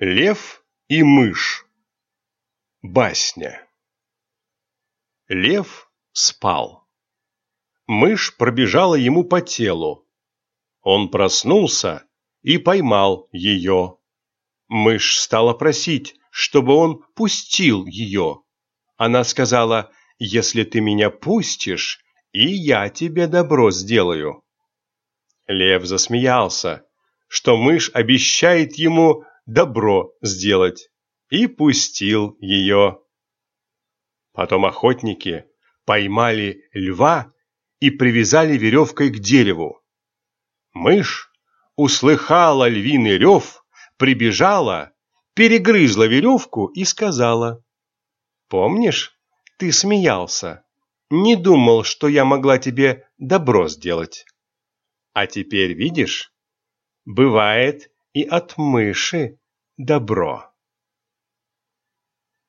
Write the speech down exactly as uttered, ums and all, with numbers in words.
Лев и мышь. Басня. Лев спал. Мышь пробежала ему по телу. Он проснулся и поймал ее. Мышь стала просить, чтобы он пустил ее. Она сказала: «Если ты меня пустишь, и я тебе добро сделаю». Лев засмеялся, что мышь обещает ему добро сделать, и пустил ее. Потом охотники поймали льва и привязали веревкой к дереву. Мышь услыхала львиный рев, прибежала, перегрызла веревку и сказала: «Помнишь, ты смеялся, не думал, что я могла тебе добро сделать. А теперь видишь, бывает и от мыши добро».